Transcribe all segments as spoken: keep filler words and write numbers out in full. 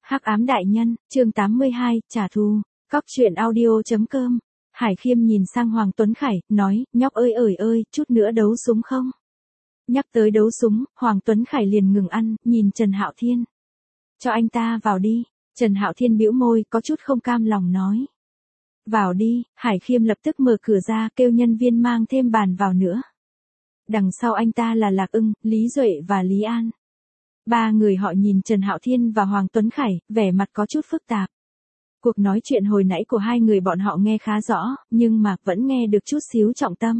Hắc ám đại nhân, chương tám mươi hai, trả thù. Cóc truyện audio.com. Hải Khiêm nhìn sang Hoàng Tuấn Khải, nói, nhóc ơi ơi ơi, chút nữa đấu súng không? Nhắc tới đấu súng, Hoàng Tuấn Khải liền ngừng ăn, nhìn Trần Hạo Thiên. Cho anh ta vào đi. Trần Hạo Thiên bĩu môi, có chút không cam lòng nói. Vào đi. Hải Khiêm lập tức mở cửa ra, kêu nhân viên mang thêm bàn vào nữa. Đằng sau anh ta là Lạc Ưng, Lý Duệ và Lý An. Ba người họ nhìn Trần Hạo Thiên và Hoàng Tuấn Khải, vẻ mặt có chút phức tạp. Cuộc nói chuyện hồi nãy của hai người bọn họ nghe khá rõ, nhưng mà vẫn nghe được chút xíu trọng tâm.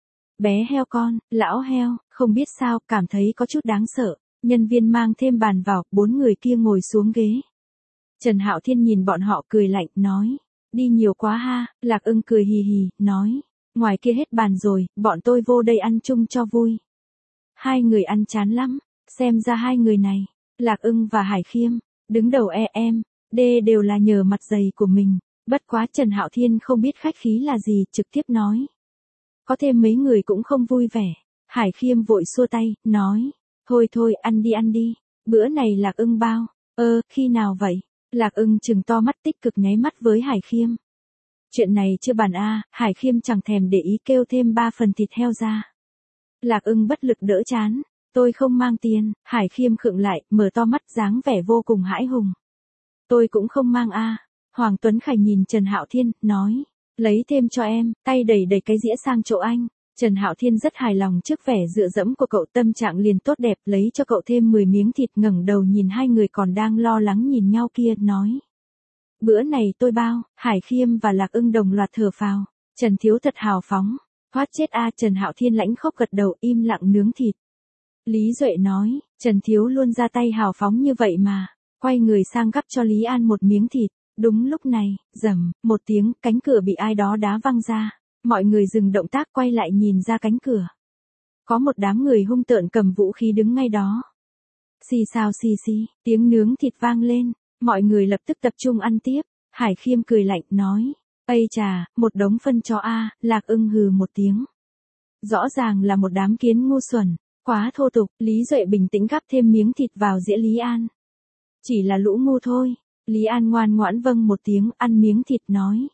Bé heo con, lão heo, không biết sao, cảm thấy có chút đáng sợ. Nhân viên mang thêm bàn vào, bốn người kia ngồi xuống ghế. Trần Hạo Thiên nhìn bọn họ cười lạnh, nói. Đi nhiều quá ha. Lạc Ưng cười hì hì, nói. Ngoài kia hết bàn rồi, bọn tôi vô đây ăn chung cho vui. Hai người ăn chán lắm. Xem ra hai người này, Lạc Ưng và Hải Khiêm, đứng đầu e em, D đều là nhờ mặt dày của mình. Bất quá Trần Hạo Thiên không biết khách khí là gì, trực tiếp nói. Có thêm mấy người cũng không vui vẻ. Hải Khiêm vội xua tay, nói. Thôi thôi, ăn đi ăn đi. Bữa này Lạc Ưng bao. Ơ, khi nào vậy? Lạc Ưng trừng to mắt tích cực nháy mắt với Hải Khiêm. Chuyện này chưa bàn a. Hải Khiêm chẳng thèm để ý kêu thêm ba phần thịt heo ra. Lạc Ưng bất lực đỡ chán. Tôi không mang tiền. Hải Khiêm khựng lại, mở to mắt dáng vẻ vô cùng hãi hùng. Tôi cũng không mang a. Hoàng Tuấn Khải nhìn Trần Hạo Thiên, nói. Lấy thêm cho em, tay đẩy đẩy cái dĩa sang chỗ anh. Trần Hạo Thiên rất hài lòng trước vẻ dựa dẫm của cậu, tâm trạng liền tốt đẹp, lấy cho cậu thêm mười miếng thịt, ngẩng đầu nhìn hai người còn đang lo lắng nhìn nhau kia, nói. Bữa này tôi bao. Hải Khiêm và Lạc Ưng đồng loạt thở phào. Trần Thiếu thật hào phóng. Thoát chết a. Trần Hạo Thiên lãnh khốc gật đầu, im lặng nướng thịt. Lý Duệ nói, Trần Thiếu luôn ra tay hào phóng như vậy mà. Quay người sang gắp cho Lý An một miếng thịt. Đúng lúc này, rầm, một tiếng, cánh cửa bị ai đó đá văng ra. Mọi người dừng động tác quay lại nhìn ra cánh cửa. Có một đám người hung tợn cầm vũ khí đứng ngay đó. Xì xào xì xì, tiếng nướng thịt vang lên. Mọi người lập tức tập trung ăn tiếp. Hải Khiêm cười lạnh, nói. Ây chà, một đống phân chó a. Lạc Ưng hừ một tiếng. Rõ ràng là một đám kiến ngu xuẩn. Quá thô tục. Lý Duệ bình tĩnh gắp thêm miếng thịt vào dĩa Lý An. Chỉ là lũ ngu thôi. Lý An ngoan ngoãn vâng một tiếng, ăn miếng thịt, nói.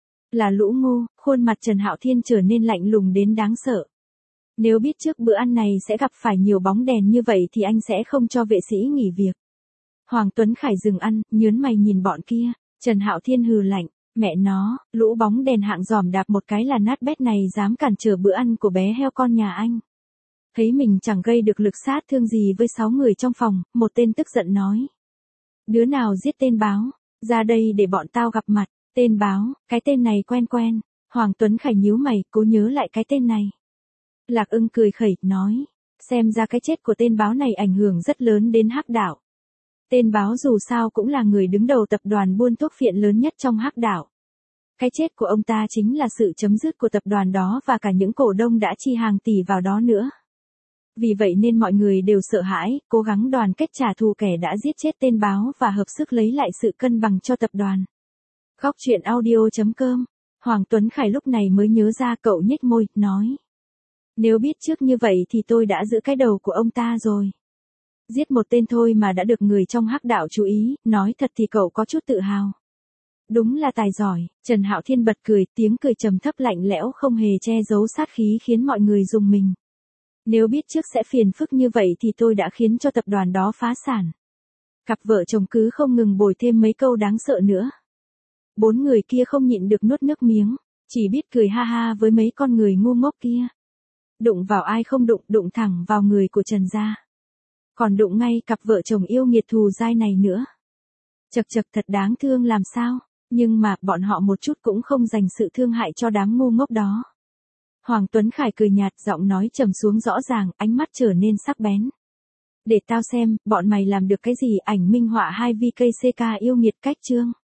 Là lũ ngu. Khuôn mặt Trần Hạo Thiên trở nên lạnh lùng đến đáng sợ. Nếu biết trước bữa ăn này sẽ gặp phải nhiều bóng đèn như vậy thì anh sẽ không cho vệ sĩ nghỉ việc. Hoàng Tuấn Khải dừng ăn, nhớn mày nhìn bọn kia. Trần Hạo Thiên hừ lạnh. Mẹ nó, lũ bóng đèn hạng giòm đạp một cái là nát bét này dám cản trở bữa ăn của bé heo con nhà anh. Thấy mình chẳng gây được lực sát thương gì với sáu người trong phòng, một tên tức giận nói. Đứa nào giết tên báo, ra đây để bọn tao gặp mặt. Tên báo, cái tên này quen quen. Hoàng Tuấn Khải nhíu mày, cố nhớ lại cái tên này. Lạc Ưng cười khẩy, nói. Xem ra cái chết của tên báo này ảnh hưởng rất lớn đến Hắc Đạo. Tên báo dù sao cũng là người đứng đầu tập đoàn buôn thuốc phiện lớn nhất trong Hắc Đạo. Cái chết của ông ta chính là sự chấm dứt của tập đoàn đó và cả những cổ đông đã chi hàng tỷ vào đó nữa. Vì vậy nên mọi người đều sợ hãi, cố gắng đoàn kết trả thù kẻ đã giết chết tên báo và hợp sức lấy lại sự cân bằng cho tập đoàn. Cóc truyện audio.com. Hoàng Tuấn Khải lúc này mới nhớ ra, cậu nhếch môi, nói. Nếu biết trước như vậy thì tôi đã giữ cái đầu của ông ta rồi. Giết một tên thôi mà đã được người trong Hắc Đạo chú ý, nói thật thì cậu có chút tự hào. Đúng là tài giỏi. Trần Hạo Thiên bật cười, tiếng cười trầm thấp lạnh lẽo không hề che giấu sát khí khiến mọi người rùng mình. Nếu biết trước sẽ phiền phức như vậy thì tôi đã khiến cho tập đoàn đó phá sản. Cặp vợ chồng cứ không ngừng bồi thêm mấy câu đáng sợ nữa. Bốn người kia không nhịn được nuốt nước miếng, chỉ biết cười ha ha với mấy con người ngu ngốc kia. Đụng vào ai không đụng, đụng thẳng vào người của Trần gia. Còn đụng ngay cặp vợ chồng yêu nghiệt thù dai này nữa. Chật chật, thật đáng thương làm sao, nhưng mà bọn họ một chút cũng không dành sự thương hại cho đám ngu ngốc đó. Hoàng Tuấn Khải cười nhạt, giọng nói trầm xuống rõ ràng, ánh mắt trở nên sắc bén. Để tao xem, bọn mày làm được cái gì, ảnh minh họa hai vê ca xê ca yêu nghiệt cách chương.